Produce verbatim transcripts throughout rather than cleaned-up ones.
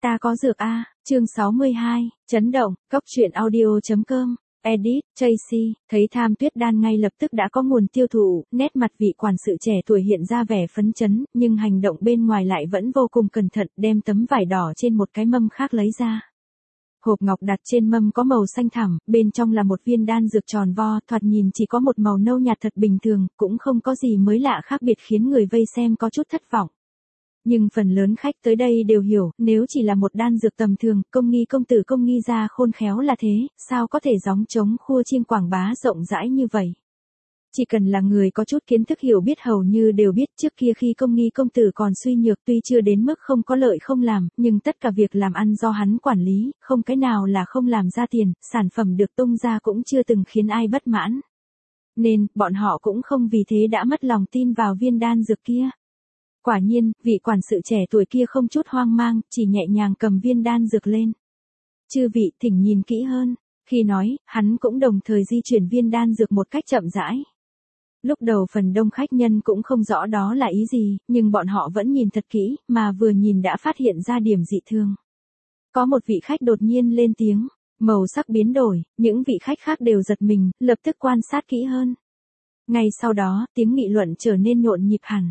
Ta có dược a, chương sáu mươi hai, chấn động, cốc truyện audio.com, edit, Tracy, thấy tham tuyết đan ngay lập tức đã có nguồn tiêu thụ, nét mặt vị quản sự trẻ tuổi hiện ra vẻ phấn chấn, nhưng hành động bên ngoài lại vẫn vô cùng cẩn thận, đem tấm vải đỏ trên một cái mâm khác lấy ra. Hộp ngọc đặt trên mâm có màu xanh thẳm, bên trong là một viên đan dược tròn vo, thoạt nhìn chỉ có một màu nâu nhạt thật bình thường, cũng không có gì mới lạ khác biệt khiến người vây xem có chút thất vọng. Nhưng phần lớn khách tới đây đều hiểu, nếu chỉ là một đan dược tầm thường, công nghi công tử công nghi gia khôn khéo là thế, sao có thể gióng trống khua chiêng quảng bá rộng rãi như vậy. Chỉ cần là người có chút kiến thức hiểu biết hầu như đều biết trước kia khi công nghi công tử còn suy nhược tuy chưa đến mức không có lợi không làm, nhưng tất cả việc làm ăn do hắn quản lý, không cái nào là không làm ra tiền, sản phẩm được tung ra cũng chưa từng khiến ai bất mãn. Nên, bọn họ cũng không vì thế đã mất lòng tin vào viên đan dược kia. Quả nhiên, vị quản sự trẻ tuổi kia không chút hoang mang, chỉ nhẹ nhàng cầm viên đan dược lên. Chư vị, thỉnh nhìn kỹ hơn. Khi nói, hắn cũng đồng thời di chuyển viên đan dược một cách chậm rãi. Lúc đầu phần đông khách nhân cũng không rõ đó là ý gì, nhưng bọn họ vẫn nhìn thật kỹ, mà vừa nhìn đã phát hiện ra điểm dị thường. Có một vị khách đột nhiên lên tiếng, màu sắc biến đổi, những vị khách khác đều giật mình, lập tức quan sát kỹ hơn. Ngay sau đó, tiếng nghị luận trở nên nhộn nhịp hẳn.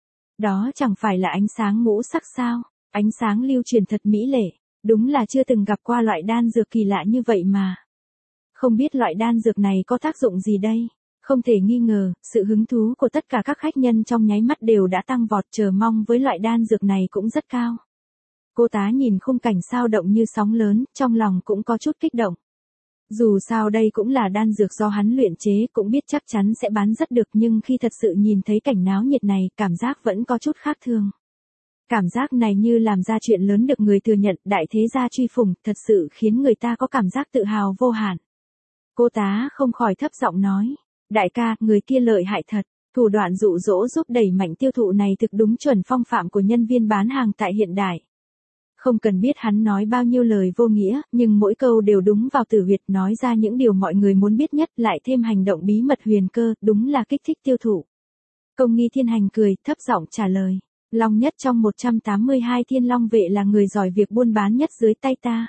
Đó chẳng phải là ánh sáng ngũ sắc sao, ánh sáng lưu truyền thật mỹ lệ, đúng là chưa từng gặp qua loại đan dược kỳ lạ như vậy mà. Không biết loại đan dược này có tác dụng gì đây? Không thể nghi ngờ, sự hứng thú của tất cả các khách nhân trong nháy mắt đều đã tăng vọt, chờ mong với loại đan dược này cũng rất cao. Cô tá nhìn khung cảnh sao động như sóng lớn, trong lòng cũng có chút kích động. Dù sao đây cũng là đan dược do hắn luyện chế, cũng biết chắc chắn sẽ bán rất được, nhưng khi thật sự nhìn thấy cảnh náo nhiệt này, cảm giác vẫn có chút khác thường. Cảm giác này như làm ra chuyện lớn được người thừa nhận, đại thế gia truy phủng, thật sự khiến người ta có cảm giác tự hào vô hạn. Cô tá không khỏi thấp giọng nói, đại ca, người kia lợi hại thật, thủ đoạn dụ dỗ giúp đẩy mạnh tiêu thụ này thực đúng chuẩn phong phạm của nhân viên bán hàng tại hiện đại. Không cần biết hắn nói bao nhiêu lời vô nghĩa, nhưng mỗi câu đều đúng vào tử huyệt, nói ra những điều mọi người muốn biết nhất, lại thêm hành động bí mật huyền cơ, đúng là kích thích tiêu thụ. Công nghi thiên hành cười, thấp giọng trả lời, Long Nhất trong một trăm tám mươi hai thiên long vệ là người giỏi việc buôn bán nhất dưới tay ta.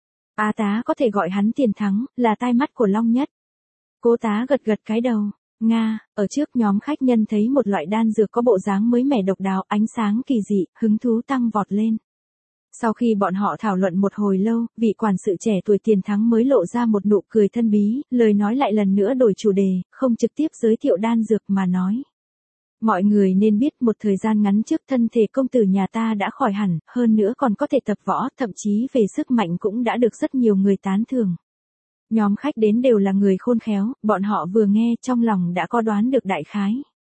Á tá có thể gọi hắn Tiền Thắng, là tai mắt của Long Nhất. Cô tá gật gật cái đầu, Nga, ở trước nhóm khách nhân thấy một loại đan dược có bộ dáng mới mẻ độc đáo, ánh sáng kỳ dị, hứng thú tăng vọt lên. Sau khi bọn họ thảo luận một hồi lâu, vị quản sự trẻ tuổi Tiền Thắng mới lộ ra một nụ cười thân bí, lời nói lại lần nữa đổi chủ đề, không trực tiếp giới thiệu đan dược mà nói. Mọi người nên biết một thời gian ngắn trước thân thể công tử nhà ta đã khỏi hẳn, hơn nữa còn có thể tập võ, thậm chí về sức mạnh cũng đã được rất nhiều người tán thưởng. Nhóm khách đến đều là người khôn khéo, bọn họ vừa nghe trong lòng đã có đoán được đại khái.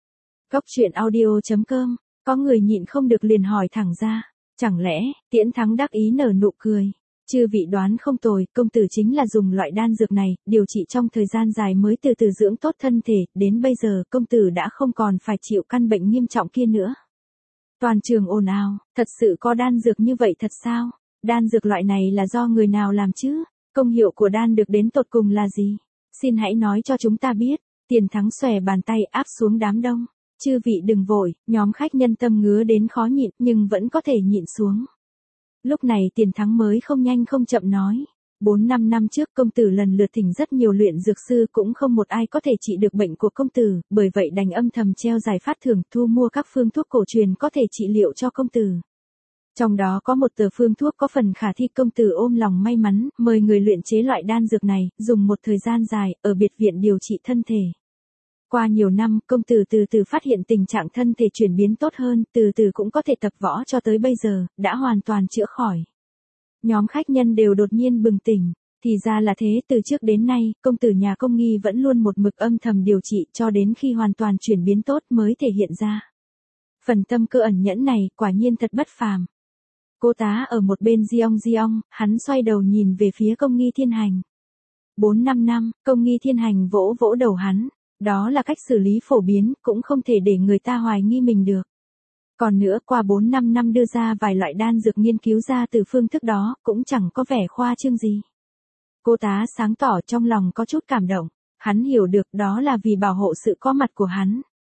Cốc truyện audio.com, có người nhịn không được liền hỏi thẳng ra. Chẳng lẽ, Tiễn Thắng đắc ý nở nụ cười. Chư vị đoán không tồi, công tử chính là dùng loại đan dược này, điều trị trong thời gian dài mới từ từ dưỡng tốt thân thể, đến bây giờ công tử đã không còn phải chịu căn bệnh nghiêm trọng kia nữa. Toàn trường ồn ào, thật sự có đan dược như vậy thật sao? Đan dược loại này là do người nào làm chứ? Công hiệu của đan được đến tột cùng là gì? Xin hãy nói cho chúng ta biết. Tiền Thắng xòe bàn tay áp xuống đám đông. Chư vị đừng vội, nhóm khách nhân tâm ngứa đến khó nhịn nhưng vẫn có thể nhịn xuống. Lúc này Tiền Thắng mới không nhanh không chậm nói. Bốn năm năm trước công tử lần lượt thỉnh rất nhiều luyện dược sư cũng không một ai có thể trị được bệnh của công tử, bởi vậy đành âm thầm treo giải phát thưởng thu mua các phương thuốc cổ truyền có thể trị liệu cho công tử. Trong đó có một tờ phương thuốc có phần khả thi, công tử ôm lòng may mắn, mời người luyện chế loại đan dược này, dùng một thời gian dài, ở biệt viện điều trị thân thể. Qua nhiều năm, công tử từ từ phát hiện tình trạng thân thể chuyển biến tốt hơn, từ từ cũng có thể tập võ cho tới bây giờ, đã hoàn toàn chữa khỏi. Nhóm khách nhân đều đột nhiên bừng tỉnh, thì ra là thế, từ trước đến nay, công tử nhà công nghi vẫn luôn một mực âm thầm điều trị cho đến khi hoàn toàn chuyển biến tốt mới thể hiện ra. Phần tâm cơ ẩn nhẫn này, quả nhiên thật bất phàm. Cô tá ở một bên giong giong, hắn xoay đầu nhìn về phía công nghi thiên hành. Bốn năm năm, công nghi thiên hành vỗ vỗ đầu hắn. Đó là cách xử lý phổ biến, cũng không thể để người ta hoài nghi mình được. Còn nữa, qua bốn năm năm đưa ra vài loại đan dược nghiên cứu ra từ phương thức đó, cũng chẳng có vẻ khoa trương gì. Cô tá sáng tỏ trong lòng có chút cảm động, hắn hiểu được đó là vì bảo hộ sự có mặt của hắn.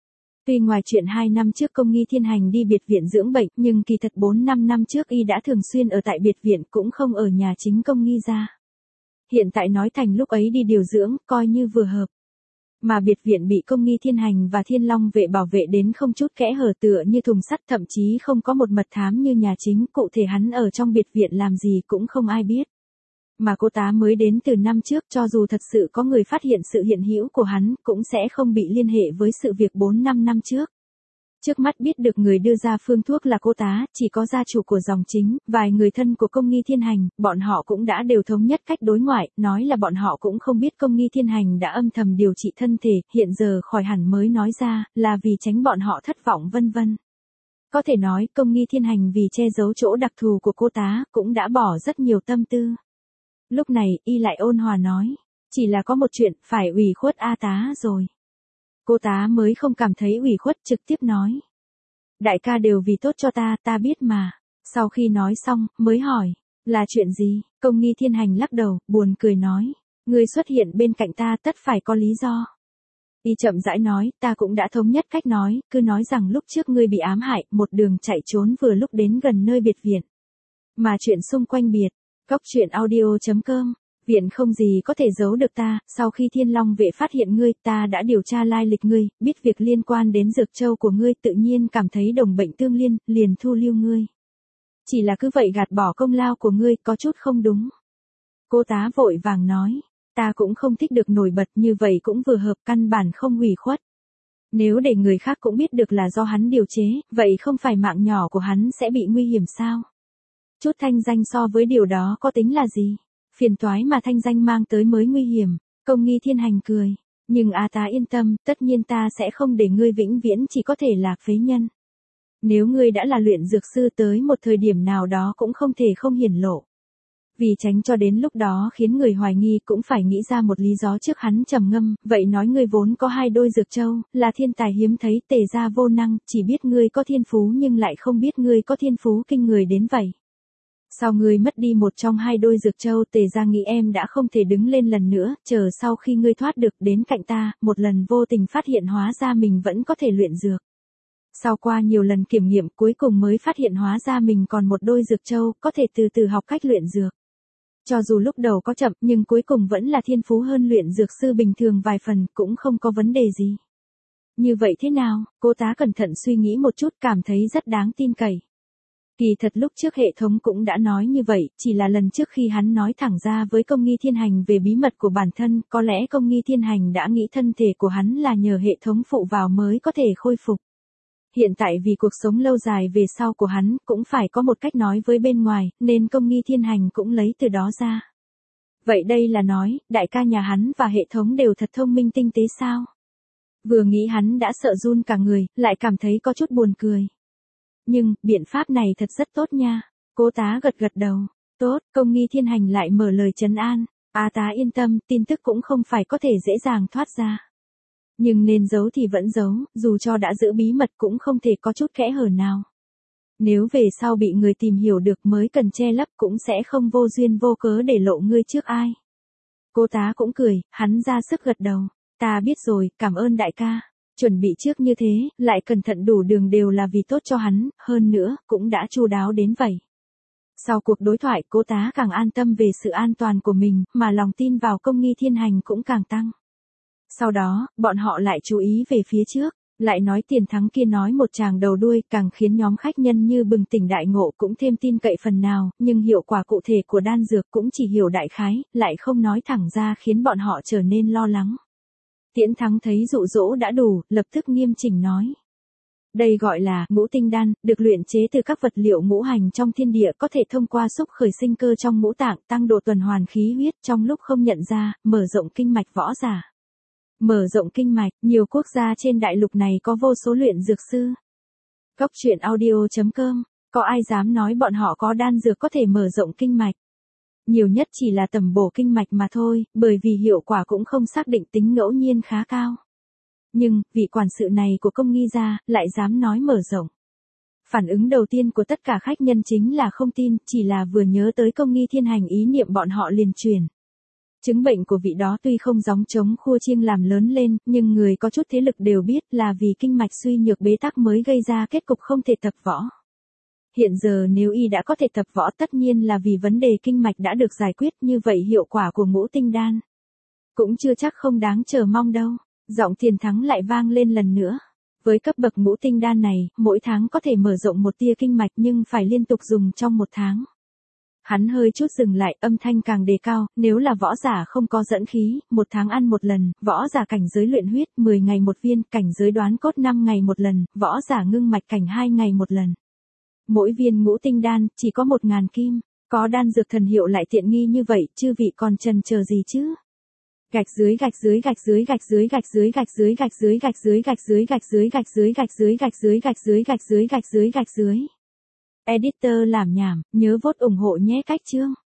Tuy ngoài chuyện hai năm trước Công Nghi Thiên Hành đi biệt viện dưỡng bệnh, nhưng kỳ thật bốn năm năm trước y đã thường xuyên ở tại biệt viện, cũng không ở nhà chính Công Nghi gia. Hiện tại nói thành lúc ấy đi điều dưỡng, coi như vừa hợp. Mà biệt viện bị Công Nghi Thiên Hành và Thiên Long vệ bảo vệ đến không chút kẽ hở, tựa như thùng sắt, thậm chí không có một mật thám như nhà chính, cụ thể hắn ở trong biệt viện làm gì cũng không ai biết. Mà cô tá mới đến từ năm trước, cho dù thật sự có người phát hiện sự hiện hữu của hắn, cũng sẽ không bị liên hệ với sự việc bốn năm năm trước. Trước mắt biết được người đưa ra phương thuốc là cô tá, chỉ có gia chủ của dòng chính, vài người thân của Công Nghi Thiên Hành, bọn họ cũng đã đều thống nhất cách đối ngoại, nói là bọn họ cũng không biết Công Nghi Thiên Hành đã âm thầm điều trị thân thể, hiện giờ khỏi hẳn mới nói ra, là vì tránh bọn họ thất vọng vân vân. Có thể nói, Công Nghi Thiên Hành vì che giấu chỗ đặc thù của cô tá, cũng đã bỏ rất nhiều tâm tư. Lúc này, y lại ôn hòa nói, chỉ là có một chuyện, phải ủy khuất A tá rồi. Cô tá mới không cảm thấy ủy khuất, trực tiếp nói. Đại ca đều vì tốt cho ta, ta biết mà. Sau khi nói xong, mới hỏi, là chuyện gì? Công Nghi Thiên Hành lắc đầu, buồn cười nói, ngươi xuất hiện bên cạnh ta tất phải có lý do. Y chậm rãi nói, ta cũng đã thống nhất cách nói, cứ nói rằng lúc trước ngươi bị ám hại, một đường chạy trốn vừa lúc đến gần nơi biệt viện. Mà chuyện xung quanh biệt, góc chuyện audio chấm com, viện không gì có thể giấu được ta, sau khi Thiên Long vệ phát hiện ngươi, ta đã điều tra lai lịch ngươi, biết việc liên quan đến dược châu của ngươi, tự nhiên cảm thấy đồng bệnh tương liên, liền thu lưu ngươi. Chỉ là cứ vậy gạt bỏ công lao của ngươi, có chút không đúng. Cô tá vội vàng nói, ta cũng không thích được nổi bật, như vậy cũng vừa hợp, căn bản không hủy khuất. Nếu để người khác cũng biết được là do hắn điều chế, vậy không phải mạng nhỏ của hắn sẽ bị nguy hiểm sao? Chút thanh danh so với điều đó có tính là gì? Phiền toái mà thanh danh mang tới mới nguy hiểm. Công Nghi Thiên Hành cười. Nhưng A tá yên tâm, tất nhiên ta sẽ không để ngươi vĩnh viễn chỉ có thể là phế nhân. Nếu ngươi đã là luyện dược sư, tới một thời điểm nào đó cũng không thể không hiển lộ. Vì tránh cho đến lúc đó khiến người hoài nghi, cũng phải nghĩ ra một lý do trước. Hắn trầm ngâm, vậy nói ngươi vốn có hai đôi dược châu, là thiên tài hiếm thấy, Tề gia vô năng, chỉ biết ngươi có thiên phú nhưng lại không biết ngươi có thiên phú kinh người đến vậy. Sau ngươi mất đi một trong hai đôi dược châu, Tề gia nghĩ em đã không thể đứng lên lần nữa, chờ sau khi ngươi thoát được đến cạnh ta, một lần vô tình phát hiện hóa ra mình vẫn có thể luyện dược. Sau qua nhiều lần kiểm nghiệm, cuối cùng mới phát hiện hóa ra mình còn một đôi dược châu, có thể từ từ học cách luyện dược. Cho dù lúc đầu có chậm, nhưng cuối cùng vẫn là thiên phú hơn luyện dược sư bình thường vài phần, cũng không có vấn đề gì. Như vậy thế nào? Cô tá cẩn thận suy nghĩ một chút, cảm thấy rất đáng tin cậy. Kỳ thật lúc trước hệ thống cũng đã nói như vậy, chỉ là lần trước khi hắn nói thẳng ra với Công Nghi Thiên Hành về bí mật của bản thân, có lẽ Công Nghi Thiên Hành đã nghĩ thân thể của hắn là nhờ hệ thống phụ vào mới có thể khôi phục. Hiện tại vì cuộc sống lâu dài về sau của hắn, cũng phải có một cách nói với bên ngoài, nên Công Nghi Thiên Hành cũng lấy từ đó ra. Vậy đây là nói, đại ca nhà hắn và hệ thống đều thật thông minh tinh tế sao? Vừa nghĩ hắn đã sợ run cả người, lại cảm thấy có chút buồn cười. Nhưng, biện pháp này thật rất tốt nha. Cô tá gật gật đầu. Tốt, Công Nghi Thiên Hành lại mở lời trấn an. A tá yên tâm, tin tức cũng không phải có thể dễ dàng thoát ra. Nhưng nên giấu thì vẫn giấu, dù cho đã giữ bí mật cũng không thể có chút kẽ hở nào. Nếu về sau bị người tìm hiểu được mới cần che lấp, cũng sẽ không vô duyên vô cớ để lộ ngươi trước ai. Cô tá cũng cười, hắn ra sức gật đầu. Ta biết rồi, cảm ơn đại ca. Chuẩn bị trước như thế, lại cẩn thận đủ đường đều là vì tốt cho hắn, hơn nữa, cũng đã chu đáo đến vậy. Sau cuộc đối thoại, cô tá càng an tâm về sự an toàn của mình, mà lòng tin vào Công Nghi Thiên Hành cũng càng tăng. Sau đó, bọn họ lại chú ý về phía trước, lại nói tiền thắng kia nói một tràng đầu đuôi, càng khiến nhóm khách nhân như bừng tỉnh đại ngộ, cũng thêm tin cậy phần nào, nhưng hiệu quả cụ thể của đan dược cũng chỉ hiểu đại khái, lại không nói thẳng ra, khiến bọn họ trở nên lo lắng. Tiễn Thắng thấy dụ dỗ đã đủ, lập tức nghiêm chỉnh nói. Đây gọi là ngũ tinh đan, được luyện chế từ các vật liệu ngũ hành trong thiên địa, có thể thông qua xúc khởi sinh cơ trong ngũ tạng, tăng độ tuần hoàn khí huyết trong lúc không nhận ra, mở rộng kinh mạch võ giả. Mở rộng kinh mạch, nhiều quốc gia trên đại lục này có vô số luyện dược sư. Góc chuyện audio chấm com, có ai dám nói bọn họ có đan dược có thể mở rộng kinh mạch? Nhiều nhất chỉ là tầm bổ kinh mạch mà thôi, bởi vì hiệu quả cũng không xác định, tính ngẫu nhiên khá cao. Nhưng, vị quản sự này của Công Nghi gia, lại dám nói mở rộng. Phản ứng đầu tiên của tất cả khách nhân chính là không tin, chỉ là vừa nhớ tới Công Nghi Thiên Hành ý niệm bọn họ liền truyền. Chứng bệnh của vị đó tuy không gióng trống khua chiêng làm lớn lên, nhưng người có chút thế lực đều biết là vì kinh mạch suy nhược bế tắc mới gây ra kết cục không thể tập võ. Hiện giờ nếu y đã có thể tập võ tất nhiên là vì vấn đề kinh mạch đã được giải quyết, như vậy hiệu quả của ngũ tinh đan cũng chưa chắc không đáng chờ mong đâu. Giọng Tiền Thắng lại vang lên lần nữa. Với cấp bậc ngũ tinh đan này, mỗi tháng có thể mở rộng một tia kinh mạch nhưng phải liên tục dùng trong một tháng. Hắn hơi chút dừng lại, âm thanh càng đề cao, nếu là võ giả không có dẫn khí, một tháng ăn một lần, võ giả cảnh giới luyện huyết, mười ngày một viên, cảnh giới đoán cốt năm ngày một lần, võ giả ngưng mạch cảnh hai ngày một lần. Mỗi viên ngũ tinh đan, chỉ có một ngàn kim, có đan dược thần hiệu lại tiện nghi như vậy, chư vị còn chần chờ gì chứ? Gạch dưới gạch dưới gạch dưới gạch dưới gạch dưới gạch dưới gạch dưới gạch dưới gạch dưới gạch dưới gạch dưới gạch dưới gạch dưới gạch dưới gạch dưới gạch dưới gạch dưới. Editor làm nhảm, nhớ vote ủng hộ nhé. Cách chương.